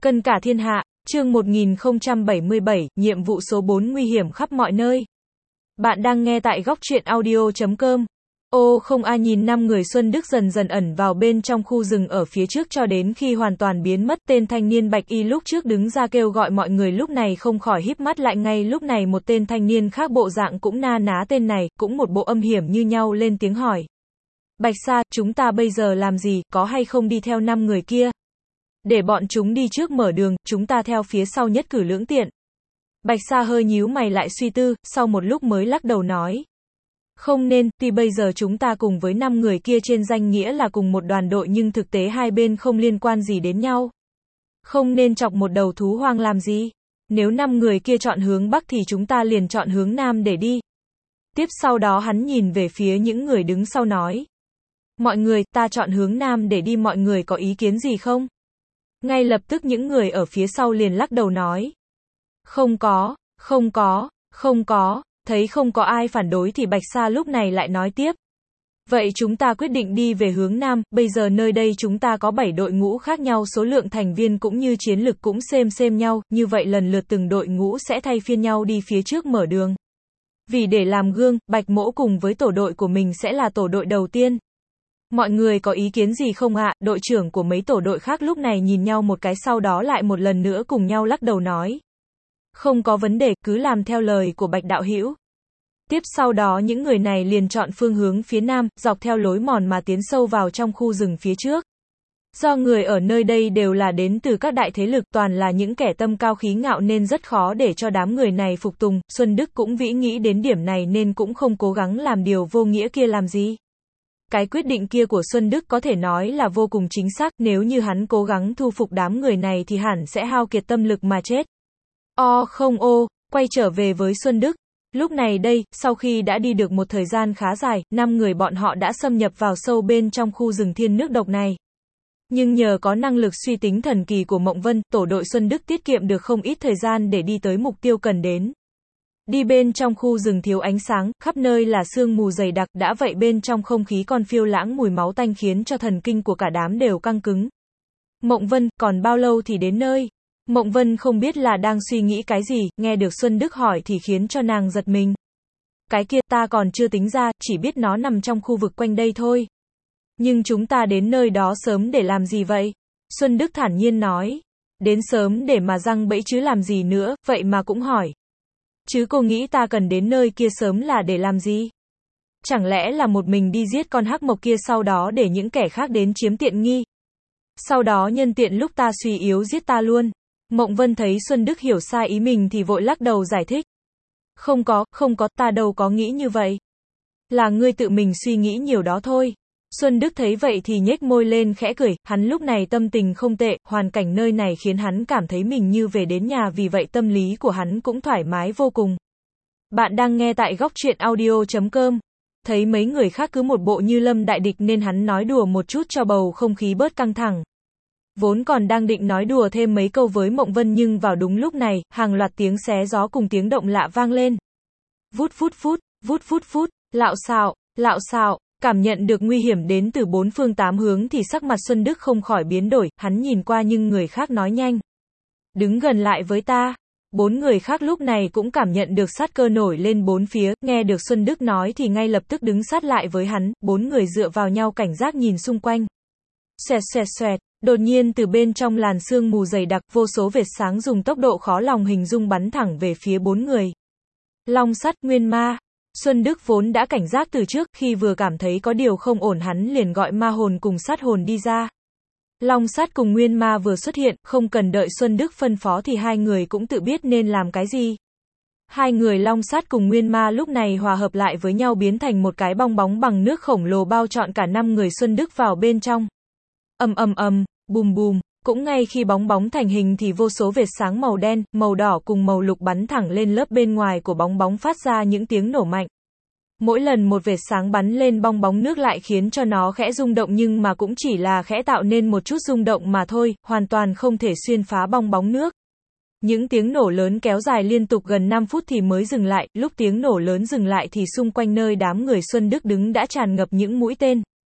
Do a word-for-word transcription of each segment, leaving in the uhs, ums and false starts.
Cân cả thiên hạ, chương một nghìn không trăm bảy mươi bảy, nhiệm vụ số bốn nguy hiểm khắp mọi nơi. Bạn đang nghe tại góc truyện audio chấm com. Ô không ai nhìn năm người Xuân Đức dần dần ẩn vào bên trong khu rừng ở phía trước cho đến khi hoàn toàn biến mất. Tên thanh niên bạch y lúc trước đứng ra kêu gọi mọi người lúc này không khỏi híp mắt lại. Ngay lúc này một tên thanh niên khác bộ dạng cũng na ná tên này, cũng một bộ âm hiểm như nhau lên tiếng hỏi. Bạch Sa, chúng ta bây giờ làm gì, có hay không đi theo năm người kia? Để bọn chúng đi trước mở đường, chúng ta theo phía sau nhất cử lưỡng tiện. Bạch Sa hơi nhíu mày lại suy tư, sau một lúc mới lắc đầu nói. Không nên, tuy bây giờ chúng ta cùng với năm người kia trên danh nghĩa là cùng một đoàn đội nhưng thực tế hai bên không liên quan gì đến nhau. Không nên chọc một đầu thú hoang làm gì. Nếu năm người kia chọn hướng Bắc thì chúng ta liền chọn hướng Nam để đi. Tiếp sau đó hắn nhìn về phía những người đứng sau nói. Mọi người, ta chọn hướng Nam để đi, mọi người có ý kiến gì không? Ngay lập tức những người ở phía sau liền lắc đầu nói. Không có, không có, không có, thấy không có ai phản đối thì Bạch Sa lúc này lại nói tiếp. Vậy chúng ta quyết định đi về hướng Nam, bây giờ nơi đây chúng ta có bảy đội ngũ khác nhau, số lượng thành viên cũng như chiến lực cũng xem xem nhau, như vậy lần lượt từng đội ngũ sẽ thay phiên nhau đi phía trước mở đường. Vì để làm gương, Bạch Mỗ cùng với tổ đội của mình sẽ là tổ đội đầu tiên. Mọi người có ý kiến gì không ạ? Đội trưởng của mấy tổ đội khác lúc này nhìn nhau một cái sau đó lại một lần nữa cùng nhau lắc đầu nói. Không có vấn đề, cứ làm theo lời của Bạch đạo hữu. Tiếp sau đó những người này liền chọn phương hướng phía Nam, dọc theo lối mòn mà tiến sâu vào trong khu rừng phía trước. Do người ở nơi đây đều là đến từ các đại thế lực, toàn là những kẻ tâm cao khí ngạo nên rất khó để cho đám người này phục tùng. Xuân Đức cũng vĩ nghĩ đến điểm này nên cũng không cố gắng làm điều vô nghĩa kia làm gì. Cái quyết định kia của Xuân Đức có thể nói là vô cùng chính xác, nếu như hắn cố gắng thu phục đám người này thì hẳn sẽ hao kiệt tâm lực mà chết. O không ô, quay trở về với Xuân Đức. Lúc này đây, sau khi đã đi được một thời gian khá dài, năm người bọn họ đã xâm nhập vào sâu bên trong khu rừng thiên nước độc này. Nhưng nhờ có năng lực suy tính thần kỳ của Mộng Vân, tổ đội Xuân Đức tiết kiệm được không ít thời gian để đi tới mục tiêu cần đến. Đi bên trong khu rừng thiếu ánh sáng, khắp nơi là sương mù dày đặc, đã vậy bên trong không khí còn phiêu lãng mùi máu tanh khiến cho thần kinh của cả đám đều căng cứng. Mộng Vân, còn bao lâu thì đến nơi? Mộng Vân không biết là đang suy nghĩ cái gì, nghe được Xuân Đức hỏi thì khiến cho nàng giật mình. Cái kia ta còn chưa tính ra, chỉ biết nó nằm trong khu vực quanh đây thôi. Nhưng chúng ta đến nơi đó sớm để làm gì vậy? Xuân Đức thản nhiên nói. Đến sớm để mà giăng bẫy chứ làm gì nữa, vậy mà cũng hỏi. Chứ cô nghĩ ta cần đến nơi kia sớm là để làm gì? Chẳng lẽ là một mình đi giết con hắc mộc kia sau đó để những kẻ khác đến chiếm tiện nghi? Sau đó nhân tiện lúc ta suy yếu giết ta luôn. Mộng Vân thấy Xuân Đức hiểu sai ý mình thì vội lắc đầu giải thích. Không có, không có, ta đâu có nghĩ như vậy. Là ngươi tự mình suy nghĩ nhiều đó thôi. Xuân Đức thấy vậy thì nhếch môi lên khẽ cười, hắn lúc này tâm tình không tệ, hoàn cảnh nơi này khiến hắn cảm thấy mình như về đến nhà, vì vậy tâm lý của hắn cũng thoải mái vô cùng. Bạn đang nghe tại góc truyện audio chấm com. Thấy mấy người khác cứ một bộ như lâm đại địch nên hắn nói đùa một chút cho bầu không khí bớt căng thẳng. Vốn còn đang định nói đùa thêm mấy câu với Mộng Vân nhưng vào đúng lúc này, hàng loạt tiếng xé gió cùng tiếng động lạ vang lên. Vút phút phút, vút phút phút, lạo xạo, lạo xạo. Cảm nhận được nguy hiểm đến từ bốn phương tám hướng thì sắc mặt Xuân Đức không khỏi biến đổi, hắn nhìn qua nhưng người khác nói nhanh. Đứng gần lại với ta. Bốn người khác lúc này cũng cảm nhận được sát cơ nổi lên bốn phía, nghe được Xuân Đức nói thì ngay lập tức đứng sát lại với hắn, bốn người dựa vào nhau cảnh giác nhìn xung quanh. Xoẹt xoẹt xoẹt, đột nhiên từ bên trong làn sương mù dày đặc, vô số vệt sáng dùng tốc độ khó lòng hình dung bắn thẳng về phía bốn người. Long sắt, nguyên ma. Xuân Đức vốn đã cảnh giác từ trước, khi vừa cảm thấy có điều không ổn hắn liền gọi ma hồn cùng sát hồn đi ra. Long sát cùng nguyên ma vừa xuất hiện, không cần đợi Xuân Đức phân phó thì hai người cũng tự biết nên làm cái gì. Hai người long sát cùng nguyên ma lúc này hòa hợp lại với nhau biến thành một cái bong bóng bằng nước khổng lồ bao trọn cả năm người Xuân Đức vào bên trong. Ầm ầm ầm, bùm bùm, cũng ngay khi bóng bóng thành hình thì vô số vệt sáng màu đen, màu đỏ cùng màu lục bắn thẳng lên lớp bên ngoài của bóng bóng phát ra những tiếng nổ mạnh. Mỗi lần một vệt sáng bắn lên bong bóng nước lại khiến cho nó khẽ rung động nhưng mà cũng chỉ là khẽ tạo nên một chút rung động mà thôi, hoàn toàn không thể xuyên phá bong bóng nước. Những tiếng nổ lớn kéo dài liên tục gần năm phút thì mới dừng lại, lúc tiếng nổ lớn dừng lại thì xung quanh nơi đám người Xuân Đức đứng đã tràn ngập những mũi tên.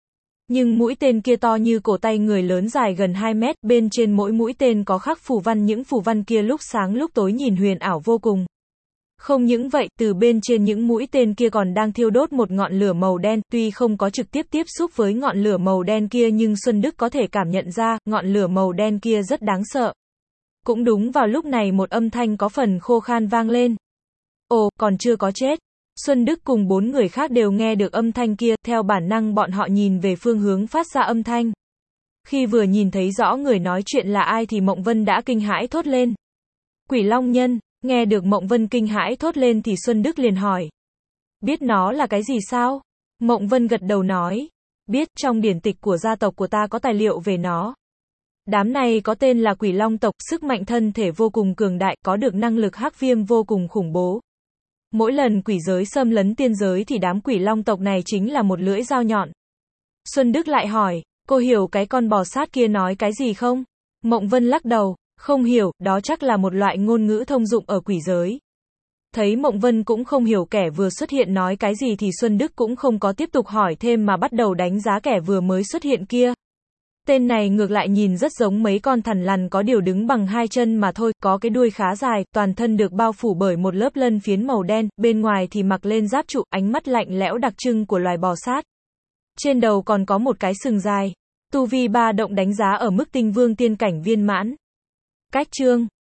Nhưng mũi tên kia to như cổ tay người lớn dài gần hai mét, bên trên mỗi mũi tên có khắc phù văn, những phù văn kia lúc sáng lúc tối nhìn huyền ảo vô cùng. Không những vậy, từ bên trên những mũi tên kia còn đang thiêu đốt một ngọn lửa màu đen, tuy không có trực tiếp tiếp xúc với ngọn lửa màu đen kia nhưng Xuân Đức có thể cảm nhận ra, ngọn lửa màu đen kia rất đáng sợ. Cũng đúng vào lúc này một âm thanh có phần khô khan vang lên. Ồ, còn chưa có chết. Xuân Đức cùng bốn người khác đều nghe được âm thanh kia, theo bản năng bọn họ nhìn về phương hướng phát ra âm thanh. Khi vừa nhìn thấy rõ người nói chuyện là ai thì Mộng Vân đã kinh hãi thốt lên. Quỷ Long Nhân. Nghe được Mộng Vân kinh hãi thốt lên thì Xuân Đức liền hỏi. Biết nó là cái gì sao? Mộng Vân gật đầu nói. Biết, trong điển tịch của gia tộc của ta có tài liệu về nó. Đám này có tên là Quỷ Long tộc, sức mạnh thân thể vô cùng cường đại, có được năng lực hắc viêm vô cùng khủng bố. Mỗi lần quỷ giới xâm lấn tiên giới thì đám Quỷ Long tộc này chính là một lưỡi dao nhọn. Xuân Đức lại hỏi, cô hiểu cái con bò sát kia nói cái gì không? Mộng Vân lắc đầu, không hiểu, đó chắc là một loại ngôn ngữ thông dụng ở quỷ giới. Thấy Mộng Vân cũng không hiểu kẻ vừa xuất hiện nói cái gì thì Xuân Đức cũng không có tiếp tục hỏi thêm mà bắt đầu đánh giá kẻ vừa mới xuất hiện kia. Tên này ngược lại nhìn rất giống mấy con thằn lằn, có điều đứng bằng hai chân mà thôi, có cái đuôi khá dài, toàn thân được bao phủ bởi một lớp lân phiến màu đen, bên ngoài thì mặc lên giáp trụ, ánh mắt lạnh lẽo đặc trưng của loài bò sát. Trên đầu còn có một cái sừng dài. Tu vi ba động đánh giá ở mức tinh vương tiên cảnh viên mãn. Cách chương